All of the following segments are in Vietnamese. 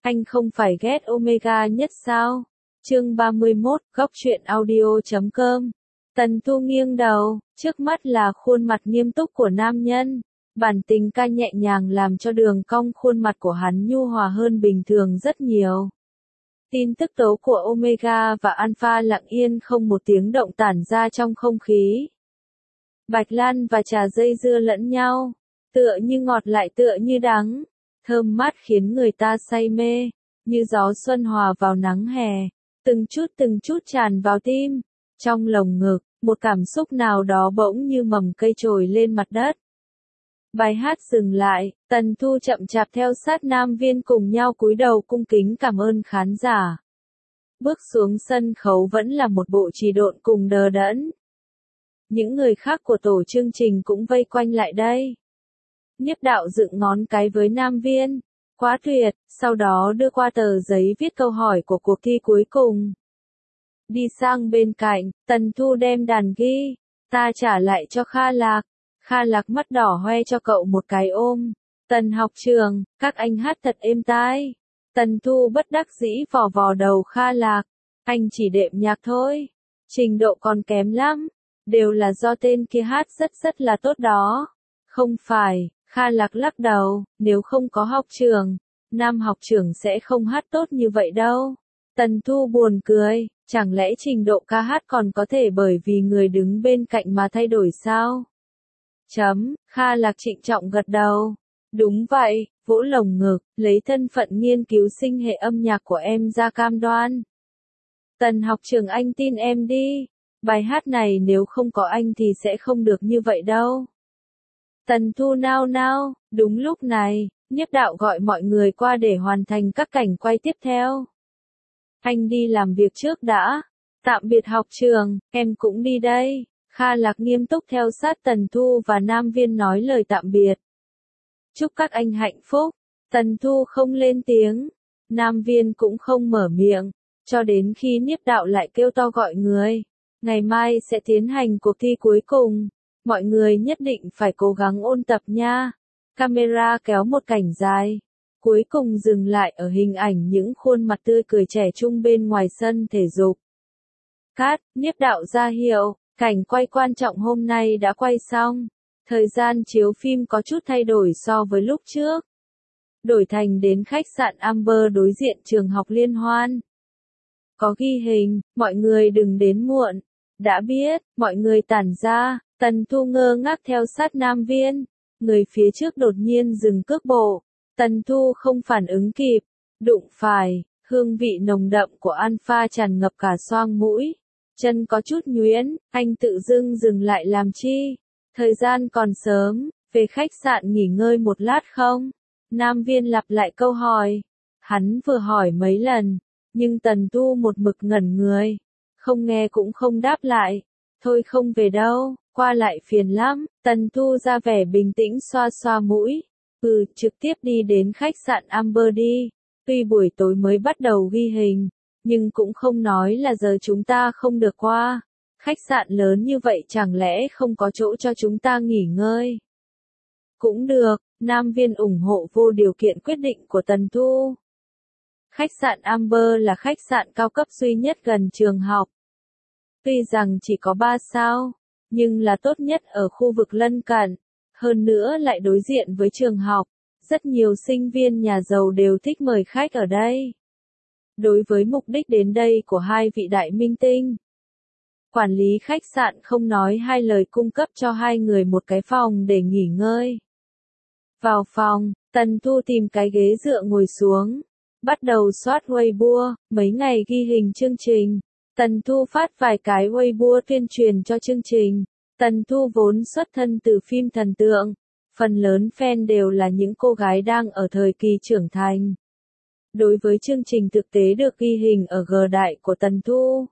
Anh không phải ghét Omega nhất sao? Chương 31, góc truyện audio.com. Tần Thu nghiêng đầu, trước mắt là khuôn mặt nghiêm túc của nam nhân. Bản tình ca nhẹ nhàng làm cho đường cong khuôn mặt của hắn nhu hòa hơn bình thường rất nhiều. Tin tức tố của Omega và Alpha lặng yên không một tiếng động tản ra trong không khí. Bạch Lan và trà dây dưa lẫn nhau, tựa như ngọt lại tựa như đắng, thơm mát khiến người ta say mê, như gió xuân hòa vào nắng hè, từng chút tràn vào tim. Trong lồng ngực, một cảm xúc nào đó bỗng như mầm cây trồi lên mặt đất. Bài hát dừng lại, Tần Thu chậm chạp theo sát Nam Viên cùng nhau cúi đầu cung kính cảm ơn khán giả. Bước xuống sân khấu vẫn là một bộ trì độn cùng đờ đẫn. Những người khác của tổ chương trình cũng vây quanh lại đây. Nhiếp đạo dựng ngón cái với Nam Viên. Quá tuyệt, sau đó đưa qua tờ giấy viết câu hỏi của cuộc thi cuối cùng. Đi sang bên cạnh, Tần Thu đem đàn ghi. Ta trả lại cho Kha Lạc. Kha Lạc mắt đỏ hoe cho cậu một cái ôm. Tần học trường, các anh hát thật êm tai. Tần Thu bất đắc dĩ vò vò đầu Kha Lạc. Anh chỉ đệm nhạc thôi. Trình độ còn kém lắm. Đều là do tên kia hát rất là tốt đó. Không phải, Kha Lạc lắc đầu, nếu không có học trường, nam học trưởng sẽ không hát tốt như vậy đâu. Tần Thu buồn cười, chẳng lẽ trình độ ca hát còn có thể bởi vì người đứng bên cạnh mà thay đổi sao? Kha Lạc trịnh trọng gật đầu. Đúng vậy, vỗ lồng ngực, lấy thân phận nghiên cứu sinh hệ âm nhạc của em ra cam đoan. Tần học trưởng anh tin em đi. Bài hát này nếu không có anh thì sẽ không được như vậy đâu. Tần Thu nao nao, đúng lúc này, nhiếp đạo gọi mọi người qua để hoàn thành các cảnh quay tiếp theo. Anh đi làm việc trước đã. Tạm biệt học trường, em cũng đi đây. Kha Lạc nghiêm túc theo sát Tần Thu và Nam Viên nói lời tạm biệt. Chúc các anh hạnh phúc. Tần Thu không lên tiếng. Nam Viên cũng không mở miệng. Cho đến khi nhiếp đạo lại kêu to gọi người. Ngày mai sẽ tiến hành cuộc thi cuối cùng. Mọi người nhất định phải cố gắng ôn tập nha. Camera kéo một cảnh dài. Cuối cùng dừng lại ở hình ảnh những khuôn mặt tươi cười trẻ trung bên ngoài sân thể dục. Cát, nhiếp đạo ra hiệu, cảnh quay quan trọng hôm nay đã quay xong. Thời gian chiếu phim có chút thay đổi so với lúc trước. Đổi thành đến khách sạn Amber đối diện trường học Liên Hoan. Có ghi hình, mọi người đừng đến muộn. Đã biết, mọi người tản ra. Tần Thu ngơ ngác theo sát Nam Viên. Người phía trước đột nhiên dừng cước bộ. Tần Thu không phản ứng kịp. Đụng phải, hương vị nồng đậm của Alpha tràn ngập cả xoang mũi. Chân có chút nhuyễn, anh tự dưng dừng lại làm chi? Thời gian còn sớm, về khách sạn nghỉ ngơi một lát không? Nam Viên lặp lại câu hỏi. Hắn vừa hỏi mấy lần, nhưng Tần Thu một mực ngẩn người. Không nghe cũng không đáp lại. Thôi không về đâu, qua lại phiền lắm. Tần Thu ra vẻ bình tĩnh xoa xoa mũi. Trực tiếp đi đến khách sạn Amber đi. Tuy buổi tối mới bắt đầu ghi hình, nhưng cũng không nói là giờ chúng ta không được qua. Khách sạn lớn như vậy chẳng lẽ không có chỗ cho chúng ta nghỉ ngơi? Cũng được, Nam Viên ủng hộ vô điều kiện quyết định của Tần Thu. Khách sạn Amber là khách sạn cao cấp duy nhất gần trường học. Tuy rằng chỉ có 3 sao, nhưng là tốt nhất ở khu vực lân cận. Hơn nữa lại đối diện với trường học. Rất nhiều sinh viên nhà giàu đều thích mời khách ở đây. Đối với mục đích đến đây của hai vị đại minh tinh, quản lý khách sạn không nói hai lời cung cấp cho hai người một cái phòng để nghỉ ngơi. Vào phòng, Tần Thu tìm cái ghế dựa ngồi xuống. Bắt đầu soát Weibo, mấy ngày ghi hình chương trình. Tần Thu phát vài cái Weibo tuyên truyền cho chương trình. Tần Thu vốn xuất thân từ phim thần tượng. Phần lớn fan đều là những cô gái đang ở thời kỳ trưởng thành. Đối với chương trình thực tế được ghi hình ở G Đại của Tần Thu,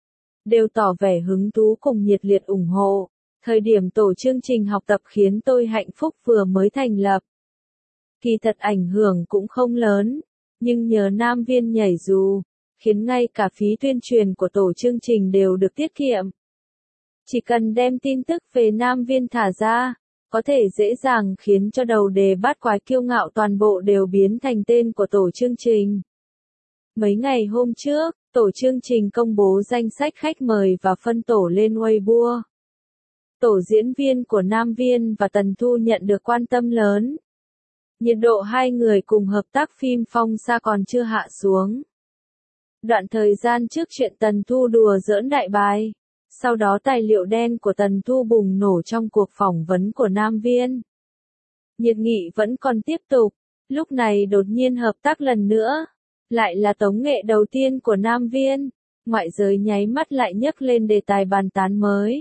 đều tỏ vẻ hứng thú cùng nhiệt liệt ủng hộ. Thời điểm tổ chương trình học tập khiến tôi hạnh phúc vừa mới thành lập. Kỳ thật ảnh hưởng cũng không lớn, nhưng nhờ Nam Viên nhảy dù, khiến ngay cả phí tuyên truyền của tổ chương trình đều được tiết kiệm. Chỉ cần đem tin tức về Nam Viên thả ra, có thể dễ dàng khiến cho đầu đề bát quái kiêu ngạo toàn bộ đều biến thành tên của tổ chương trình. Mấy ngày hôm trước, tổ chương trình công bố danh sách khách mời và phân tổ lên Weibo. Tổ diễn viên của Nam Viên và Tần Thu nhận được quan tâm lớn. Nhiệt độ hai người cùng hợp tác phim Phong Sa còn chưa hạ xuống. Đoạn thời gian trước chuyện Tần Thu đùa giỡn đại bái. Sau đó tài liệu đen của Tần Thu bùng nổ trong cuộc phỏng vấn của Nam Viên. Nhiệt nghị vẫn còn tiếp tục, lúc này đột nhiên hợp tác lần nữa. Lại là tống nghệ đầu tiên của Nam Viên, ngoại giới nháy mắt lại nhấc lên đề tài bàn tán mới.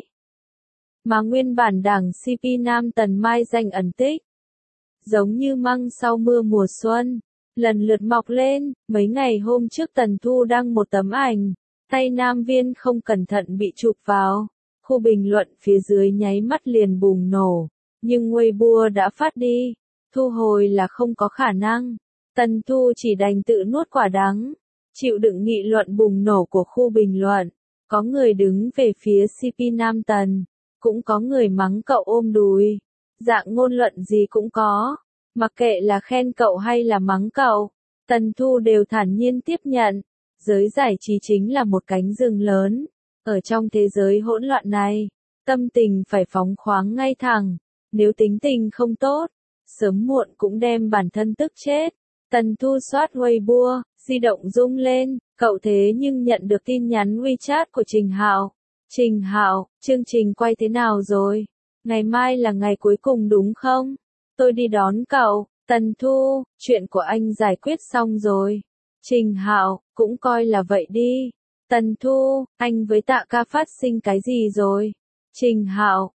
Mà nguyên bản đảng CP Nam Tần Mai danh ẩn tích. Giống như măng sau mưa mùa xuân, lần lượt mọc lên, mấy ngày hôm trước Tần Thu đăng một tấm ảnh. Tay Nam Viên không cẩn thận bị chụp vào, khu bình luận phía dưới nháy mắt liền bùng nổ, nhưng Weibo đã phát đi, thu hồi là không có khả năng. Tần Thu chỉ đành tự nuốt quả đắng, chịu đựng nghị luận bùng nổ của khu bình luận, có người đứng về phía CP Nam Tần, cũng có người mắng cậu ôm đùi, dạng ngôn luận gì cũng có, mặc kệ là khen cậu hay là mắng cậu, Tần Thu đều thản nhiên tiếp nhận. Giới giải trí chính là một cánh rừng lớn, ở trong thế giới hỗn loạn này, tâm tình phải phóng khoáng ngay thẳng, nếu tính tình không tốt, sớm muộn cũng đem bản thân tức chết. Tần Thu soát Weibo, di động rung lên, cậu thế nhưng nhận được tin nhắn WeChat của Trình Hạo. Trình Hạo, chương trình quay thế nào rồi? Ngày mai là ngày cuối cùng đúng không? Tôi đi đón cậu. Tần Thu, chuyện của anh giải quyết xong rồi. Trình Hạo, cũng coi là vậy đi. Tần Thu, anh với Tạ Ca phát sinh cái gì rồi? Trình Hạo,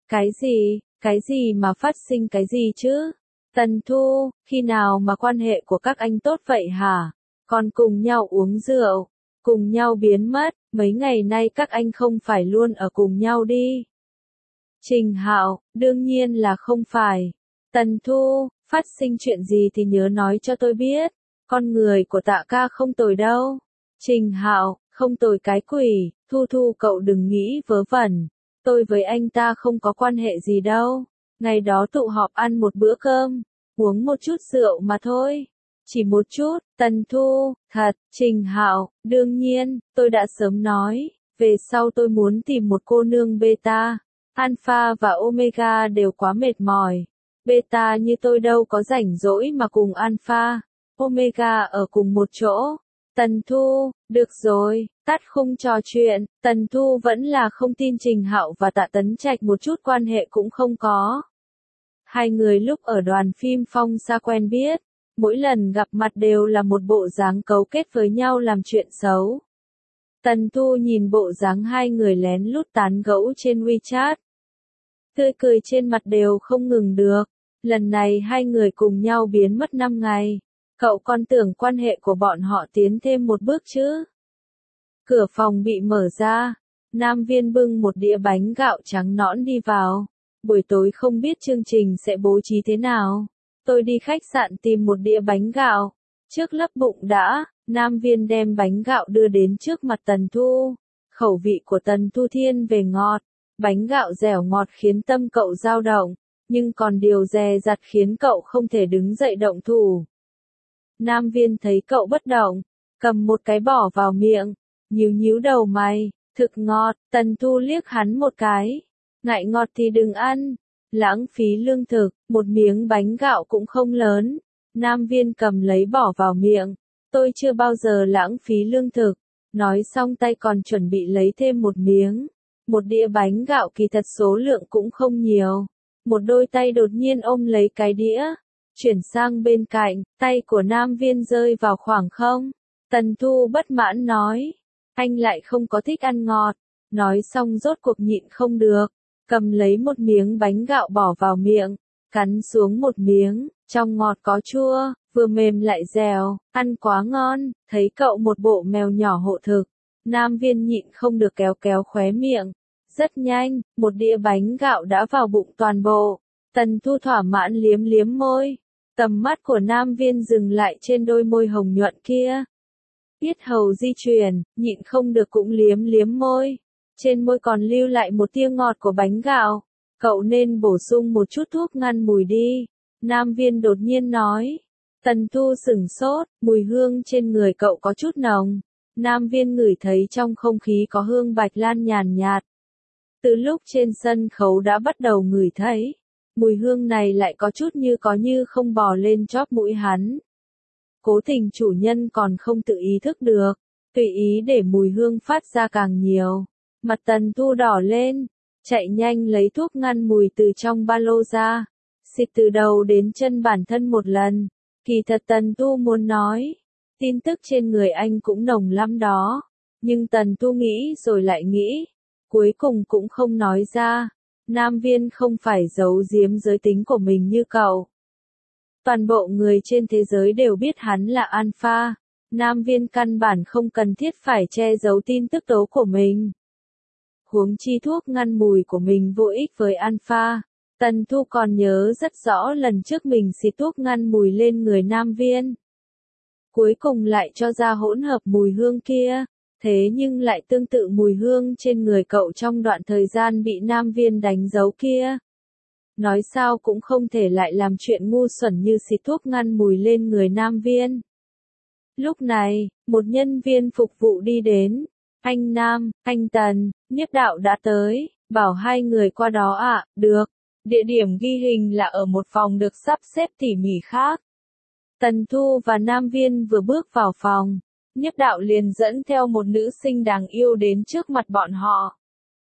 cái gì mà phát sinh cái gì chứ? Tần Thu, khi nào mà quan hệ của các anh tốt vậy hả? Còn cùng nhau uống rượu, cùng nhau biến mất, mấy ngày nay các anh không phải luôn ở cùng nhau đi. Trình Hạo, đương nhiên là không phải. Tần Thu, phát sinh chuyện gì thì nhớ nói cho tôi biết. Con người của Tạ Ca không tồi đâu. Trình Hạo, không tồi cái quỷ, Thu cậu đừng nghĩ vớ vẩn. Tôi với anh ta không có quan hệ gì đâu. Ngày đó tụ họp ăn một bữa cơm, uống một chút rượu mà thôi. Chỉ một chút. Tần Thu, thật. Trình Hạo, đương nhiên, tôi đã sớm nói, về sau tôi muốn tìm một cô nương beta. Alpha và Omega đều quá mệt mỏi. Beta như tôi đâu có rảnh rỗi mà cùng Alpha, Omega ở cùng một chỗ. Tần Thu, được rồi, tắt khung trò chuyện. Tần Thu vẫn là không tin Trình Hạo và Tạ Tấn Trạch một chút quan hệ cũng không có. Hai người lúc ở đoàn phim Phong Sa quen biết, mỗi lần gặp mặt đều là một bộ dáng cấu kết với nhau làm chuyện xấu. Tần Thu nhìn bộ dáng hai người lén lút tán gẫu trên WeChat. Tươi cười trên mặt đều không ngừng được. Lần này hai người cùng nhau biến mất 5 ngày. Cậu còn tưởng quan hệ của bọn họ tiến thêm một bước chứ? Cửa phòng bị mở ra. Nam Viên bưng một đĩa bánh gạo trắng nõn đi vào. Buổi tối không biết chương trình sẽ bố trí thế nào. Tôi đi khách sạn tìm một đĩa bánh gạo. Trước lấp bụng đã, Nam Viên đem bánh gạo đưa đến trước mặt Tần Thu. Khẩu vị của Tần Thu thiên về ngọt. Bánh gạo dẻo ngọt khiến tâm cậu dao động. Nhưng còn điều dè dặt khiến cậu không thể đứng dậy động thủ. Nam Viên thấy cậu bất động, cầm một cái bỏ vào miệng, nhíu đầu mày, thực ngọt. Tần Thu liếc hắn một cái, ngại ngọt thì đừng ăn, lãng phí lương thực, một miếng bánh gạo cũng không lớn. Nam Viên cầm lấy bỏ vào miệng, tôi chưa bao giờ lãng phí lương thực, nói xong tay còn chuẩn bị lấy thêm một miếng. Một đĩa bánh gạo kỳ thật số lượng cũng không nhiều. Một đôi tay đột nhiên ôm lấy cái đĩa, chuyển sang bên cạnh, tay của Nam Viên rơi vào khoảng không. Tần Thu bất mãn nói, anh lại không có thích ăn ngọt. Nói xong rốt cuộc nhịn không được, cầm lấy một miếng bánh gạo bỏ vào miệng, cắn xuống một miếng, trong ngọt có chua, vừa mềm lại dẻo, ăn quá ngon. Thấy cậu một bộ mèo nhỏ hộ thực, Nam Viên nhịn không được kéo khóe miệng. Rất nhanh, một đĩa bánh gạo đã vào bụng toàn bộ. Tần Thu thỏa mãn liếm môi. Tầm mắt của Nam Viên dừng lại trên đôi môi hồng nhuận kia. Yết hầu di chuyển, nhịn không được cũng liếm môi. Trên môi còn lưu lại một tia ngọt của bánh gạo. Cậu nên bổ sung một chút thuốc ngăn mùi đi. Nam Viên đột nhiên nói. Tần Thu sửng sốt, mùi hương trên người cậu có chút nồng. Nam Viên ngửi thấy trong không khí có hương bạch lan nhàn nhạt. Từ lúc trên sân khấu đã bắt đầu ngửi thấy. Mùi hương này lại có chút như có như không bò lên chóp mũi hắn. Cố tình chủ nhân còn không tự ý thức được, tùy ý để mùi hương phát ra càng nhiều. Mặt Tần Thu đỏ lên, chạy nhanh lấy thuốc ngăn mùi từ trong ba lô ra, xịt từ đầu đến chân bản thân một lần. Kỳ thật Tần Thu muốn nói, tin tức trên người anh cũng nồng lắm đó, nhưng Tần Thu nghĩ rồi lại nghĩ, cuối cùng cũng không nói ra. Nam Viên không phải giấu giếm giới tính của mình như cậu. Toàn bộ người trên thế giới đều biết hắn là alpha. Nam Viên căn bản không cần thiết phải che giấu tin tức tố của mình. Huống chi thuốc ngăn mùi của mình vô ích với alpha. Tần Thu còn nhớ rất rõ lần trước mình xịt thuốc ngăn mùi lên người Nam Viên. Cuối cùng lại cho ra hỗn hợp mùi hương kia. Thế nhưng lại tương tự mùi hương trên người cậu trong đoạn thời gian bị Nam Viên đánh dấu kia. Nói sao cũng không thể lại làm chuyện ngu xuẩn như xịt thuốc ngăn mùi lên người Nam Viên. Lúc này, một nhân viên phục vụ đi đến. Anh Nam, anh Tần, Niếp Đạo đã tới, bảo hai người qua đó ạ, được. Địa điểm ghi hình là ở một phòng được sắp xếp tỉ mỉ khác. Tần Thu và Nam Viên vừa bước vào phòng. Niếp Đạo liền dẫn theo một nữ sinh đáng yêu đến trước mặt bọn họ.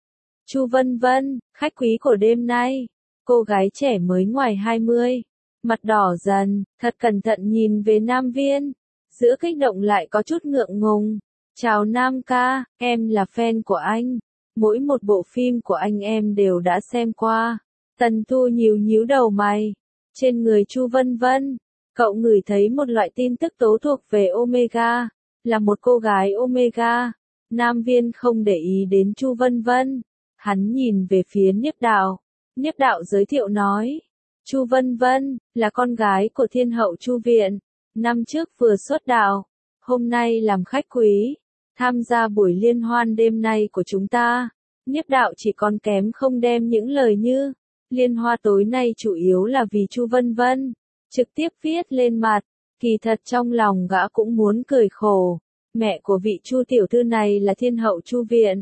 Chu Vân Vân, khách quý của đêm nay. Cô gái trẻ mới ngoài 20. Mặt đỏ dần, thật cẩn thận nhìn về Nam Viên. Giữa kích động lại có chút ngượng ngùng. Chào Nam ca, em là fan của anh. Mỗi một bộ phim của anh em đều đã xem qua. Tần Thu nhíu đầu mày. Trên người Chu Vân Vân, cậu ngửi thấy một loại tin tức tố thuộc về Omega. Là một cô gái Omega. Nam Viên không để ý đến Chu Vân Vân. Hắn nhìn về phía Niếp Đạo. Niếp Đạo giới thiệu nói. Chu Vân Vân, là con gái của thiên hậu Chu Viện. Năm trước vừa xuất đạo. Hôm nay làm khách quý. Tham gia buổi liên hoan đêm nay của chúng ta. Niếp Đạo chỉ còn kém không đem những lời như. Liên hoa tối nay chủ yếu là vì Chu Vân Vân. Trực tiếp viết lên mặt. Kỳ thật trong lòng gã cũng muốn cười khổ. Mẹ của vị Chu tiểu thư này là thiên hậu Chu Viện.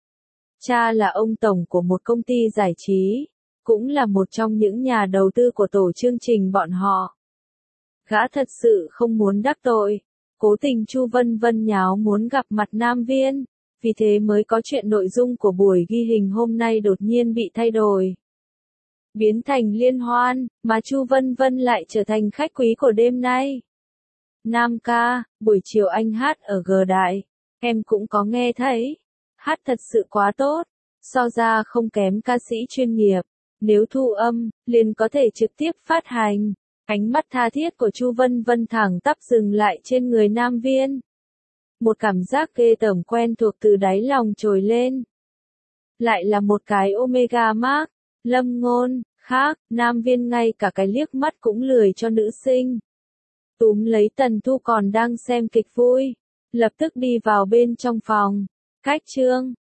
Cha là ông tổng của một công ty giải trí. Cũng là một trong những nhà đầu tư của tổ chương trình bọn họ. Gã thật sự không muốn đắc tội. Cố tình Chu Vân Vân nháo muốn gặp mặt Nam Viên. Vì thế mới có chuyện nội dung của buổi ghi hình hôm nay đột nhiên bị thay đổi. Biến thành liên hoan, mà Chu Vân Vân lại trở thành khách quý của đêm nay. Nam ca, buổi chiều anh hát ở G Đại. Em cũng có nghe thấy. Hát thật sự quá tốt. So ra không kém ca sĩ chuyên nghiệp. Nếu thu âm, liền có thể trực tiếp phát hành. Ánh mắt tha thiết của Chu Vân Vân thẳng tắp dừng lại trên người Nam Viên. Một cảm giác ghê tởm quen thuộc từ đáy lòng trồi lên. Lại là một cái Omega Mark. Lâm Ngôn, khác, Nam Viên ngay cả cái liếc mắt cũng lười cho nữ sinh. Túm lấy Tần Thu còn đang xem kịch vui. Lập tức đi vào bên trong phòng. Cách chương.